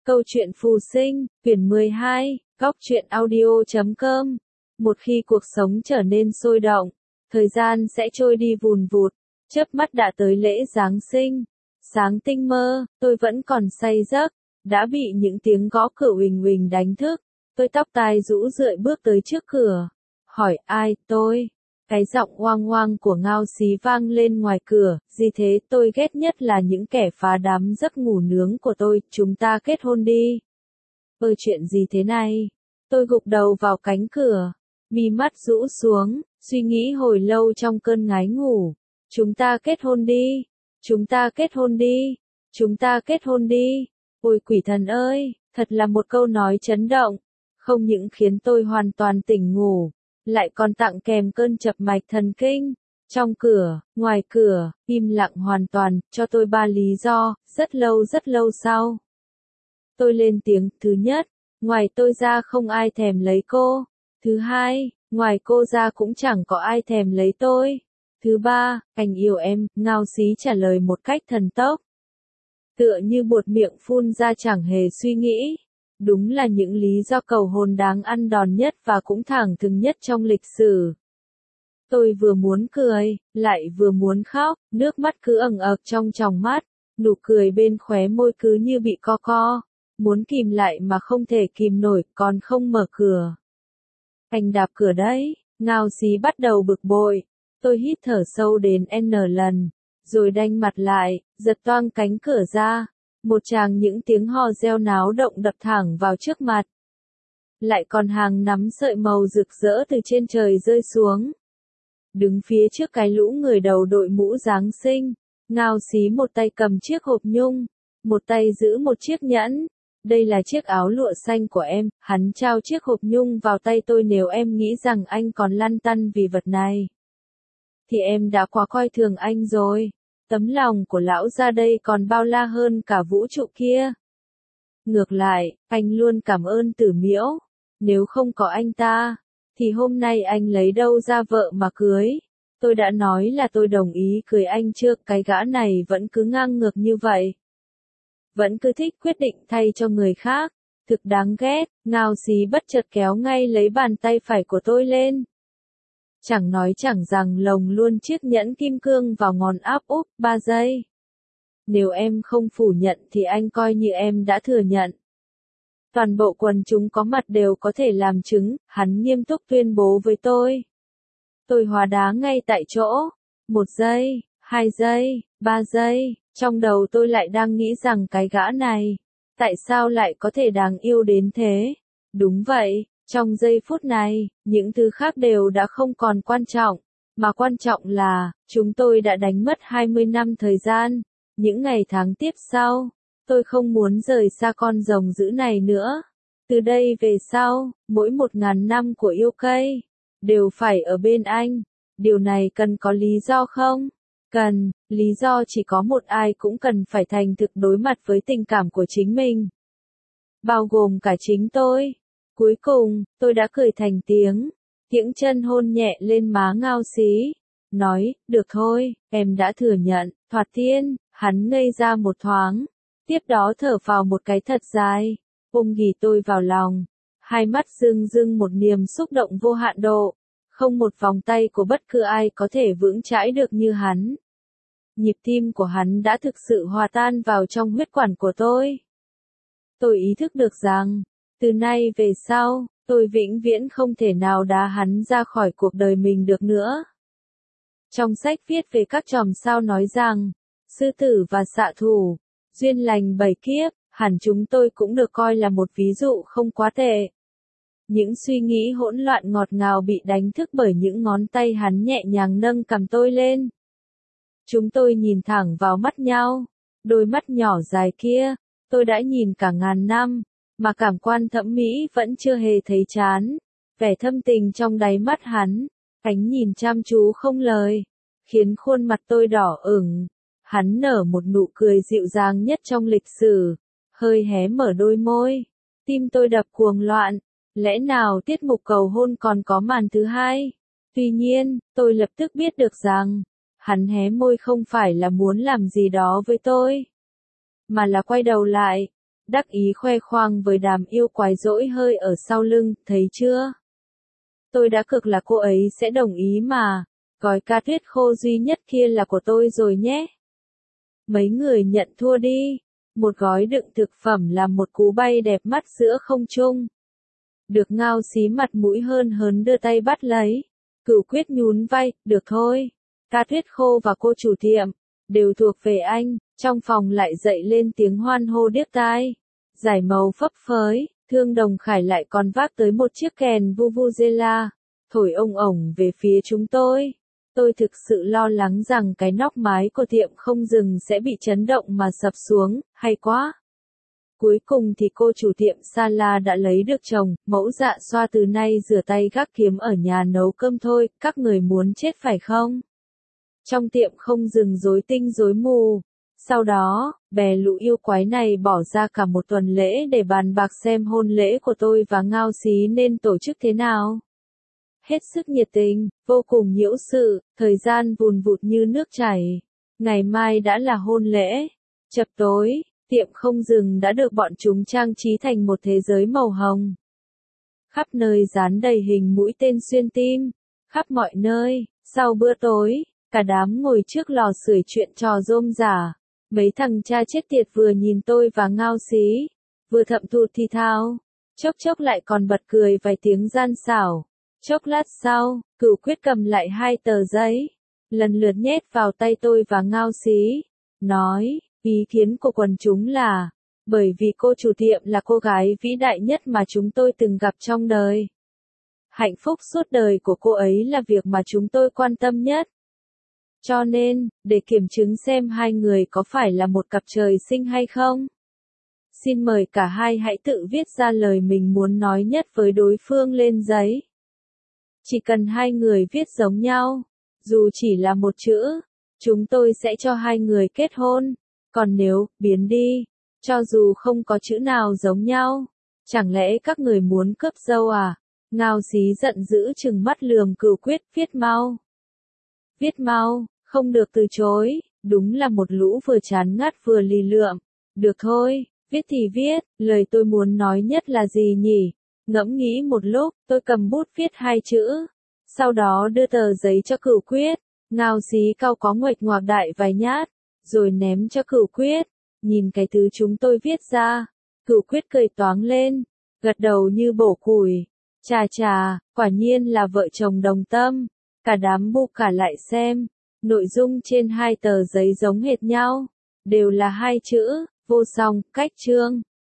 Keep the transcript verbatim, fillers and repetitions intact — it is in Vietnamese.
Câu chuyện phù sinh, quyển mười hai, góc truyện audio chấm com. Một khi cuộc sống trở nên sôi động, thời gian sẽ trôi đi vùn vụt, chớp mắt đã tới lễ Giáng sinh. Sáng tinh mơ, tôi vẫn còn say giấc, đã bị những tiếng gõ cửa uỳnh uỳnh đánh thức. Tôi tóc tai rũ rượi bước tới trước cửa. Hỏi ai, tôi? Cái giọng oang oang của Ngao Xí vang lên ngoài cửa, gì thế? Tôi ghét nhất là những kẻ phá đám giấc ngủ nướng của tôi, chúng ta kết hôn đi. Ơi chuyện gì thế này? Tôi gục đầu vào cánh cửa, mi mắt rũ xuống, suy nghĩ hồi lâu trong cơn ngái ngủ. Chúng ta kết hôn đi, chúng ta kết hôn đi, chúng ta kết hôn đi. Ôi quỷ thần ơi, thật là một câu nói chấn động, không những khiến tôi hoàn toàn tỉnh ngủ, lại còn tặng kèm cơn chập mạch thần kinh. Trong cửa, ngoài cửa, im lặng hoàn toàn, cho tôi ba lý do, rất lâu rất lâu sau. Tôi lên tiếng, thứ nhất, ngoài tôi ra không ai thèm lấy cô. Thứ hai, ngoài cô ra cũng chẳng có ai thèm lấy tôi. Thứ ba, anh yêu em, Ngao Xí trả lời một cách thần tốc. Tựa như buột miệng phun ra chẳng hề suy nghĩ. Đúng là những lý do cầu hôn đáng ăn đòn nhất và cũng thẳng thừng nhất trong lịch sử. Tôi vừa muốn cười, lại vừa muốn khóc, nước mắt cứ ẩn ực trong tròng mắt, nụ cười bên khóe môi cứ như bị co co, muốn kìm lại mà không thể kìm nổi, còn không mở cửa. Anh đạp cửa đấy, Ngao Xí bắt đầu bực bội, tôi hít thở sâu đến N lần, rồi đanh mặt lại, giật toang cánh cửa ra. Một tràng những tiếng hò reo náo động đập thẳng vào trước mặt. Lại còn hàng nắm sợi màu rực rỡ từ trên trời rơi xuống. Đứng phía trước cái lũ người đầu đội mũ Giáng sinh, Ngao Xí một tay cầm chiếc hộp nhung, một tay giữ một chiếc nhẫn. Đây là chiếc áo lụa xanh của em, hắn trao chiếc hộp nhung vào tay tôi. Nếu em nghĩ rằng anh còn lăn tăn vì vật này, thì em đã quá coi thường anh rồi. Tấm lòng của lão ra đây còn bao la hơn cả vũ trụ kia. Ngược lại, anh luôn cảm ơn Tử Miễu. Nếu không có anh ta, thì hôm nay anh lấy đâu ra vợ mà cưới. Tôi đã nói là tôi đồng ý cưới anh chưa, cái gã này vẫn cứ ngang ngược như vậy. Vẫn cứ thích quyết định thay cho người khác. Thực đáng ghét. Ngao Xí bất chợt kéo ngay lấy bàn tay phải của tôi lên. Chẳng nói chẳng rằng lồng luôn chiếc nhẫn kim cương vào ngón áp úp, ba giây. Nếu em không phủ nhận thì anh coi như em đã thừa nhận. Toàn bộ quần chúng có mặt đều có thể làm chứng, hắn nghiêm túc tuyên bố với tôi. Tôi hóa đá ngay tại chỗ. Một giây, hai giây, ba giây, trong đầu tôi lại đang nghĩ rằng cái gã này, tại sao lại có thể đáng yêu đến thế? Đúng vậy. Trong giây phút này, những thứ khác đều đã không còn quan trọng, mà quan trọng là, chúng tôi đã đánh mất hai mươi năm thời gian. Những ngày tháng tiếp sau, tôi không muốn rời xa con rồng dữ này nữa. Từ đây về sau, mỗi một ngàn năm của yêu cây, đều phải ở bên anh. Điều này cần có lý do không? Cần, lý do chỉ có một, ai cũng cần phải thành thực đối mặt với tình cảm của chính mình. Bao gồm cả chính tôi. Cuối cùng, tôi đã cười thành tiếng, kiễng chân hôn nhẹ lên má Ngao Xí, nói, được thôi, em đã thừa nhận. Thoạt tiên, hắn ngây ra một thoáng, tiếp đó thở phào một cái thật dài, ôm ghì tôi vào lòng, hai mắt rưng rưng một niềm xúc động vô hạn độ, không một vòng tay của bất cứ ai có thể vững chãi được như hắn. Nhịp tim của hắn đã thực sự hòa tan vào trong huyết quản của tôi. Tôi ý thức được rằng, từ nay về sau, tôi vĩnh viễn không thể nào đá hắn ra khỏi cuộc đời mình được nữa. Trong sách viết về các chòm sao nói rằng, sư tử và xạ thủ, duyên lành bảy kiếp, hẳn chúng tôi cũng được coi là một ví dụ không quá tệ. Những suy nghĩ hỗn loạn ngọt ngào bị đánh thức bởi những ngón tay hắn nhẹ nhàng nâng cầm tôi lên. Chúng tôi nhìn thẳng vào mắt nhau, đôi mắt nhỏ dài kia, tôi đã nhìn cả ngàn năm. Mà cảm quan thẩm mỹ vẫn chưa hề thấy chán. Vẻ thâm tình trong đáy mắt hắn, ánh nhìn chăm chú không lời, khiến khuôn mặt tôi đỏ ửng. Hắn nở một nụ cười dịu dàng nhất trong lịch sử, hơi hé mở đôi môi. Tim tôi đập cuồng loạn, lẽ nào tiết mục cầu hôn còn có màn thứ hai? Tuy nhiên, tôi lập tức biết được rằng, hắn hé môi không phải là muốn làm gì đó với tôi, mà là quay đầu lại. đắc ý khoe khoang với đám yêu quái dỗi hơi ở sau lưng, thấy chưa? Tôi đã cực là cô ấy sẽ đồng ý mà, gói cá tuyết khô duy nhất kia là của tôi rồi nhé. Mấy người nhận thua đi, một gói đựng thực phẩm là một cú bay đẹp mắt giữa không trung. Được Ngao Xí mặt mũi hớn hớn đưa tay bắt lấy, Cửu Quyết nhún vai, được thôi, cá tuyết khô và cô chủ tiệm, đều thuộc về anh, trong phòng lại dậy lên tiếng hoan hô điếc tai. Giải màu phấp phới, Thương Đồng Khải lại còn vác tới một chiếc kèn vuvuzela, thổi ông ổng về phía chúng tôi. Tôi thực sự lo lắng rằng cái nóc mái của tiệm không dừng sẽ bị chấn động mà sập xuống, hay quá. Cuối cùng thì cô chủ tiệm Sala đã lấy được chồng, mẫu Dạ Xoa từ nay rửa tay gác kiếm ở nhà nấu cơm thôi, các người muốn chết phải không? Trong tiệm không dừng rối tinh rối mù. Sau đó, bè lũ yêu quái này bỏ ra cả một tuần lễ để bàn bạc xem hôn lễ của tôi và Ngao Xí nên tổ chức thế nào. Hết sức nhiệt tình, vô cùng nhiễu sự, thời gian vùn vụt như nước chảy. Ngày mai đã là hôn lễ. Chập tối, tiệm không dừng đã được bọn chúng trang trí thành một thế giới màu hồng. Khắp nơi dán đầy hình mũi tên xuyên tim, khắp mọi nơi, sau bữa tối, cả đám ngồi trước lò sưởi chuyện trò rôm rả. Mấy thằng cha chết tiệt vừa nhìn tôi và Ngao Xí, vừa thậm thụt thì thào, chốc chốc lại còn bật cười vài tiếng gian xảo. Chốc lát sau, Cửu Quyết cầm lại hai tờ giấy, lần lượt nhét vào tay tôi và Ngao Xí, nói, ý kiến của quần chúng là, bởi vì cô chủ tiệm là cô gái vĩ đại nhất mà chúng tôi từng gặp trong đời. Hạnh phúc suốt đời của cô ấy là việc mà chúng tôi quan tâm nhất. Cho nên, để kiểm chứng xem hai người có phải là một cặp trời sinh hay không, xin mời cả hai hãy tự viết ra lời mình muốn nói nhất với đối phương lên giấy. Chỉ cần hai người viết giống nhau, dù chỉ là một chữ, chúng tôi sẽ cho hai người kết hôn. Còn nếu, biến đi, cho dù không có chữ nào giống nhau, chẳng lẽ các người muốn cướp dâu à? Ngao Xí giận dữ trừng mắt lườm Cửu Quyết, viết mau. Viết mau, không được từ chối, đúng là một lũ vừa chán ngắt vừa lì lượm. Được thôi, viết thì viết, lời tôi muốn nói nhất là gì nhỉ? Ngẫm nghĩ một lúc, tôi cầm bút viết hai chữ. Sau đó đưa tờ giấy cho Cửu Quyết. Ngao Xí cau có nguệch ngoạc đại vài nhát, rồi ném cho Cửu Quyết. Nhìn cái thứ chúng tôi viết ra, Cửu Quyết cười toáng lên, gật đầu như bổ củi. Chà chà, quả nhiên là vợ chồng đồng tâm. Cả đám bu cả lại xem, nội dung trên hai tờ giấy giống hệt nhau, đều là hai chữ, vô song, cách chương.